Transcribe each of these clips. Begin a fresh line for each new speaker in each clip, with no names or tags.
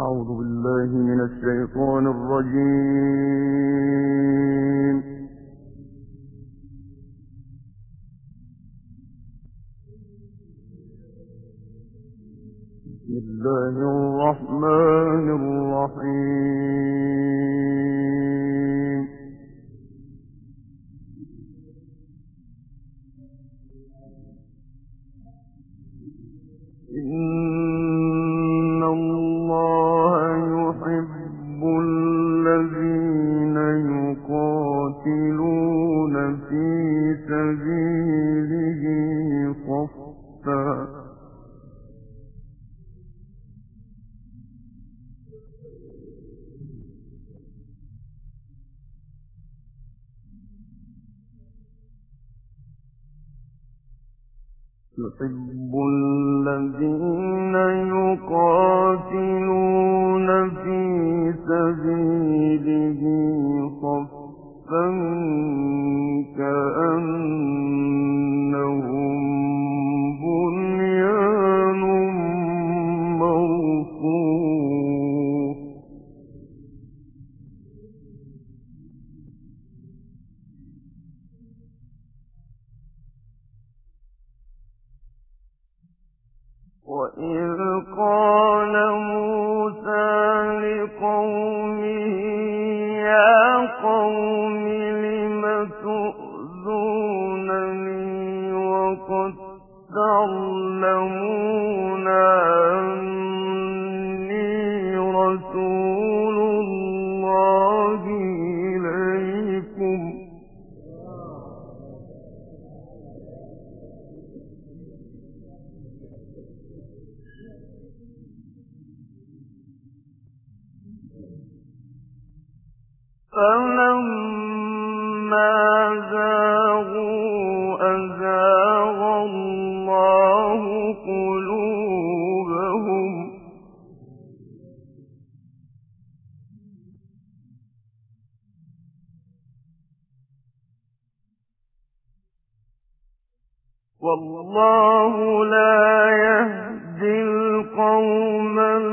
أعوذ بالله من الشيطان الرجيم. بسم الله الرحمن الرحيم. إن الله يحب الذين يقاتلون في سبيله صفا يحب الذين يقاتلون في سبيله صفا كأنهم بنيان مرصوص وإذ قال موسى لقومه يا قوم لم تؤذونني وقد تعلمون أني رسول الله إليكم فلما زاغوا أزاغ الله قلوبهم والله لا يهدي القوم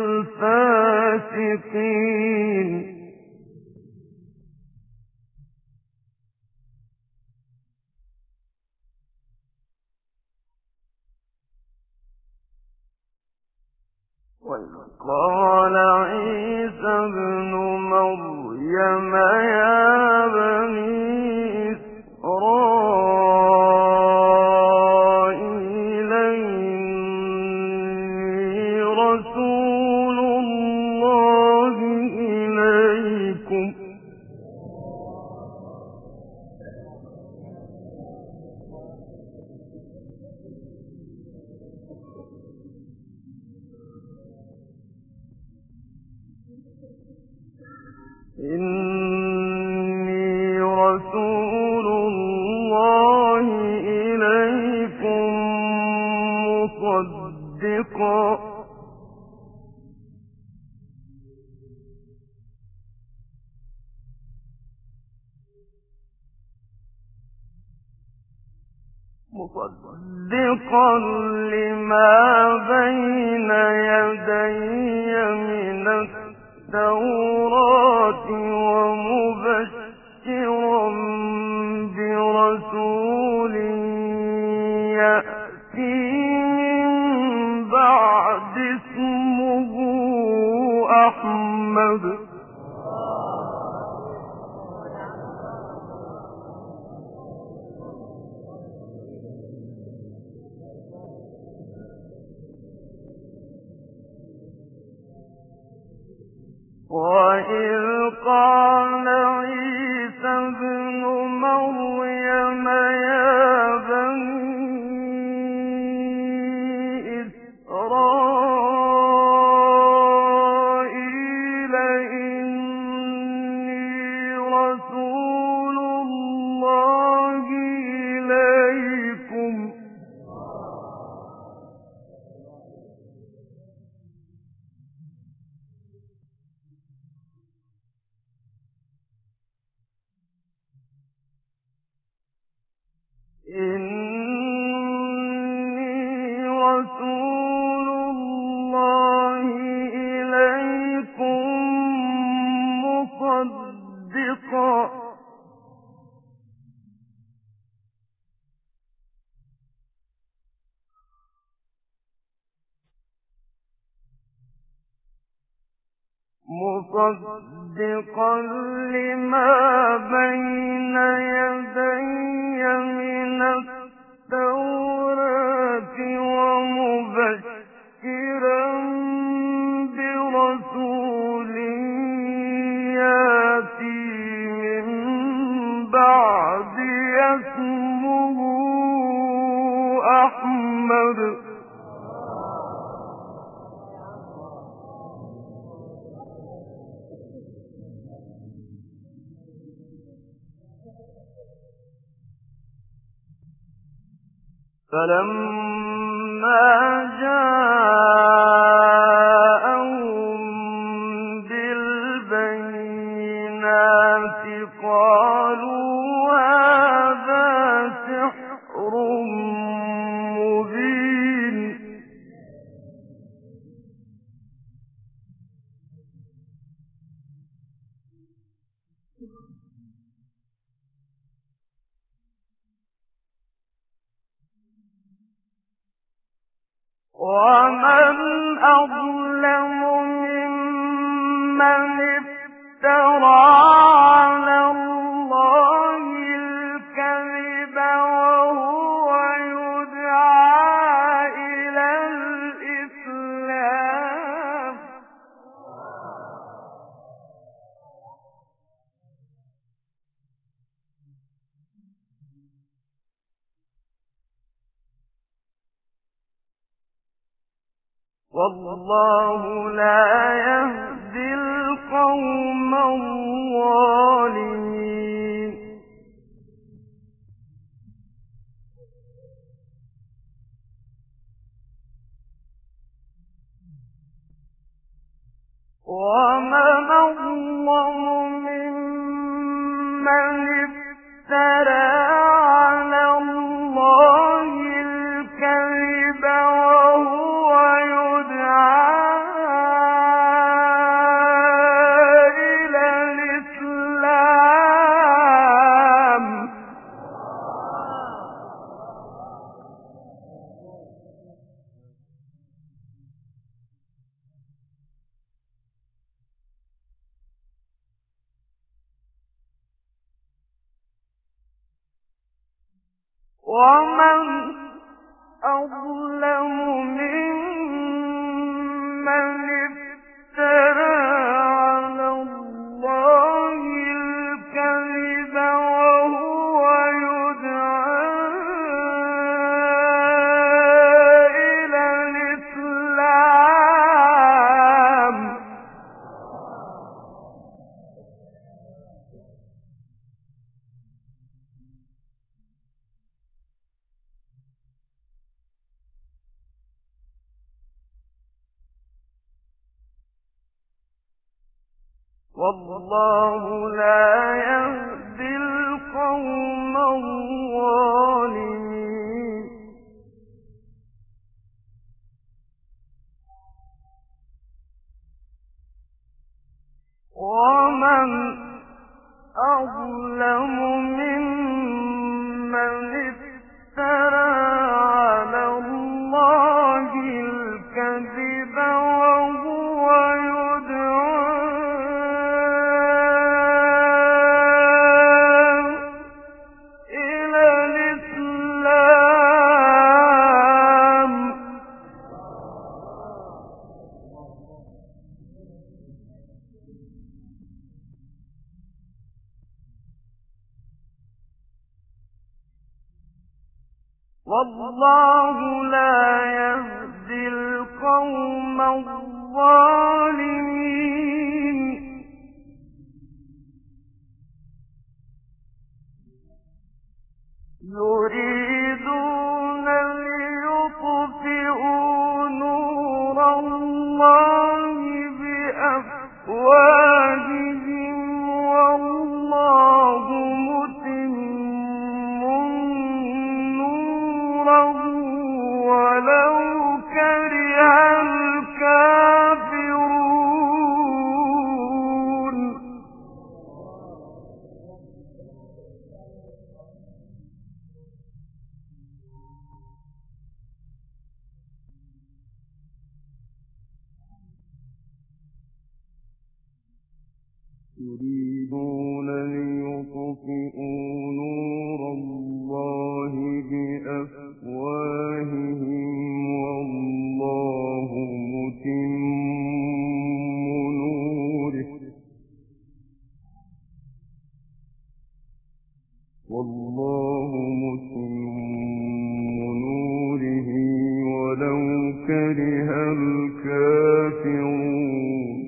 الفاسقين وإذ قال عيسى ابن مريم يا بني إسرائيل إني رسول الله إليكم إني رسول الله إليكم مصدقا لما بين يدي من التوراة ومبشرا برسول يأتي من بعد اسمه أحمد وإذ قال عيسى ابن مريم يا بني إسرائيل إني رسول الله إليكم مصدقا لما بين يدي من التوراة ومبشرا برسول ياتي من بعد اسمه أحمد. فلما جاءهم بالبينات قالوا هذا سحر مبين. ومن أظلم ممن افترى على الله الكذب وهو يدعى إلى الإسلام. والله لا يهدي القوم الظالمين. ومن أظلم ممن افترى على الله الكذب وهو يدعى إلى الإسلام. ومن أظلم ممن افترى على الله الكذب وهو يدعى إلى الإسلام. والله لا يهدي القوم الظالمين. ومن أظلم ممن افترى على الله الكذب وهو يدعى إلى الإسلام. والله لا يهدي القوم الظالمين. يريدون ليطفئوا نور الله بأفواههم والله متم نوره ولو كره الكافرون. يريدون ليطفئوا نور الله بأفواههم والله متم نوره ولو كره الكافرون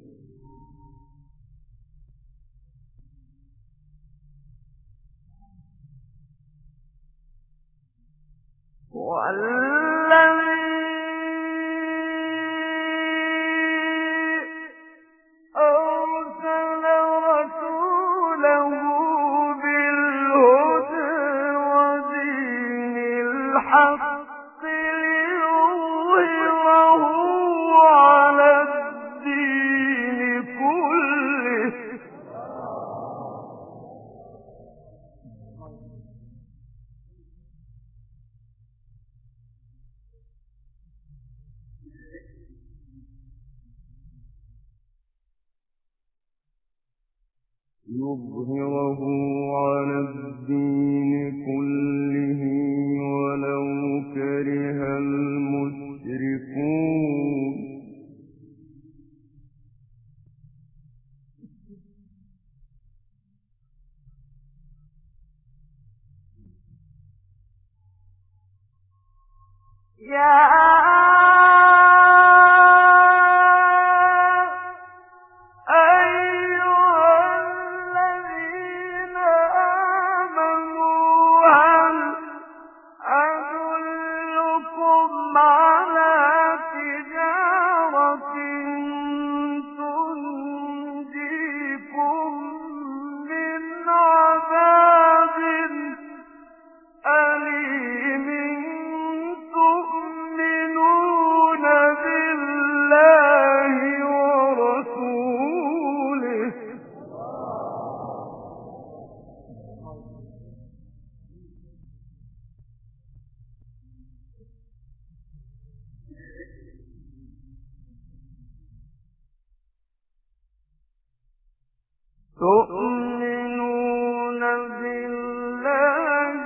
يظهره على الدين كله ولو كره المشركون تؤمنون بالله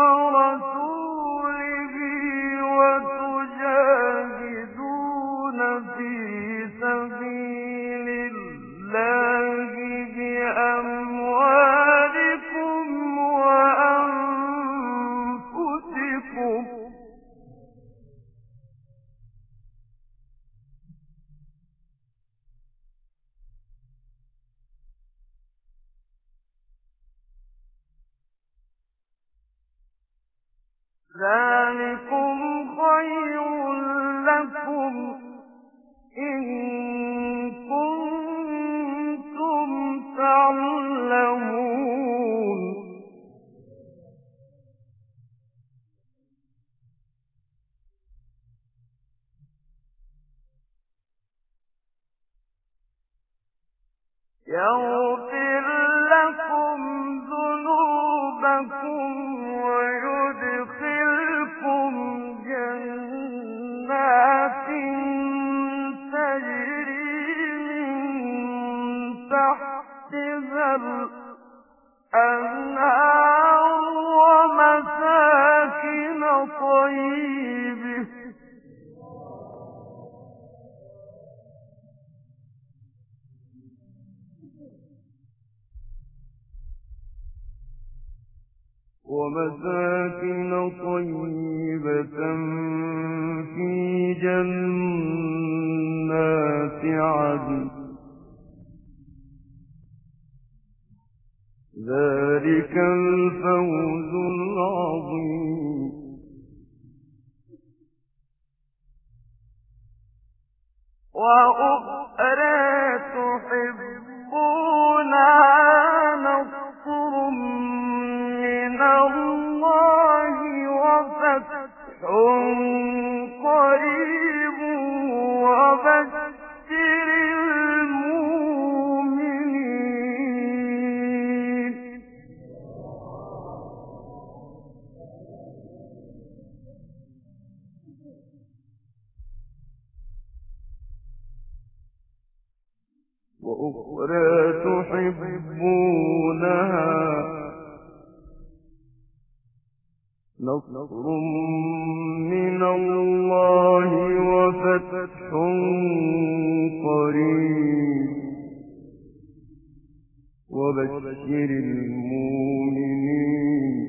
ورسوله وتجاهدون في سبيل الله بأموالكم وأنفسكم ذلكم خير لكم إن كنتم تعلمون يغفر لكم ذنوبكم ويدخلكم جنات تجري من تحتها الأنهار ومساكن طيبة في جنات عدن ذلك الفوز العظيم وأخرى تحبونها نصر من الله وفتح قريب وبشر المؤمنين وأخرى تحبونها نصر من الله وفتح قريب وبشر المؤمنين.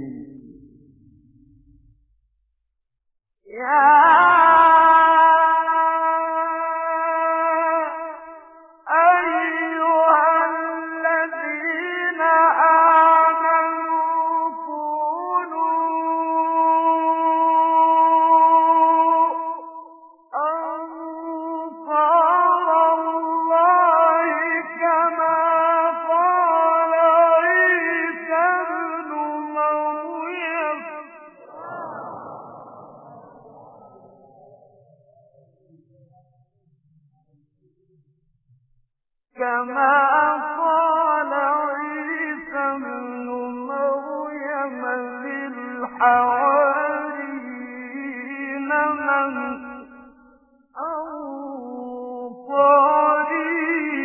كما قال عيسى ابن مريم للحواريين من أنصاري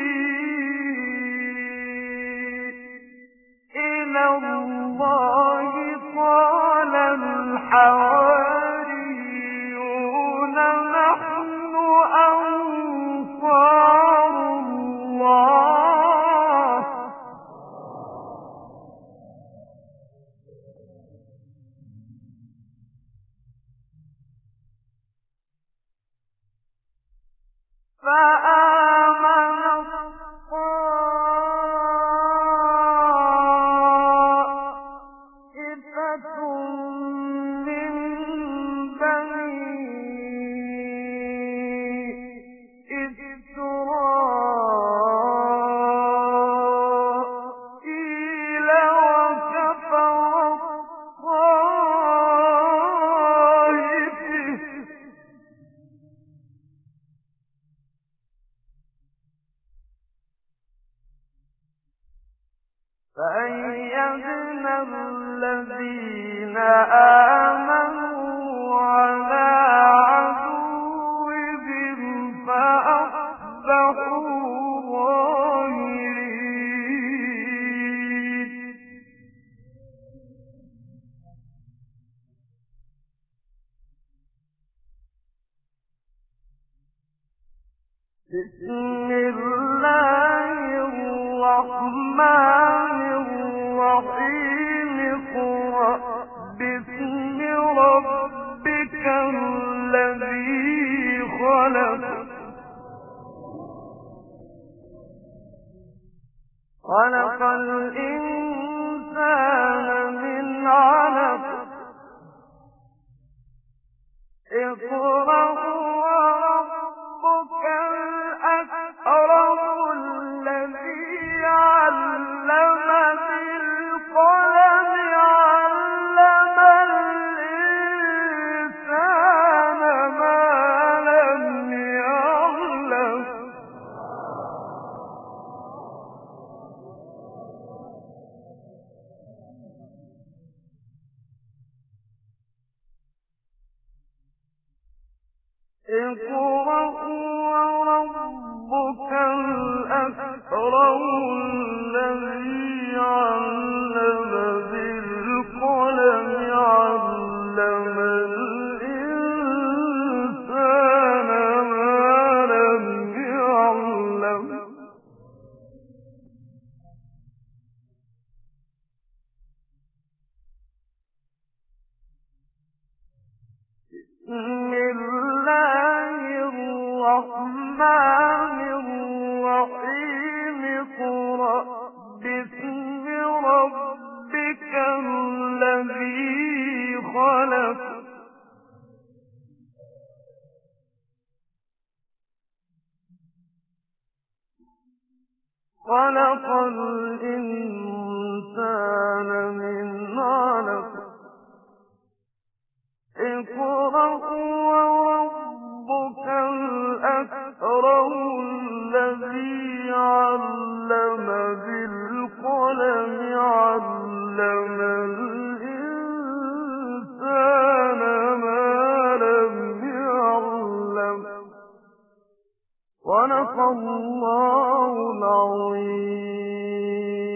إلى الله قال الحواريون نحن أنصار الله فآمن طائفة من بني إسرائيل وكفر الطائفة فأيدنا الذين آمنوا على عدوهم فأصبحوا ظاهرين. بسم الله الرحمن الرحيم اقرأ باسم ربك الذي خلق خلق الإنسان من علق اقرأ وربك الأكرم الذي علم بالقلم علم الإنسان ما لم يعلم. اقرأ وربك الأكرم الذي علم بالقلم علم الإنسان ما لم يعلم. بسم الله الرحمن الرحيم اقرأ باسم ربك الذي خلق خلق الإنسان من علق اقرأ وربك الأكرم الذي علم بالقلم علم الإنسان ما لم يعلم. صدق الله العظيم.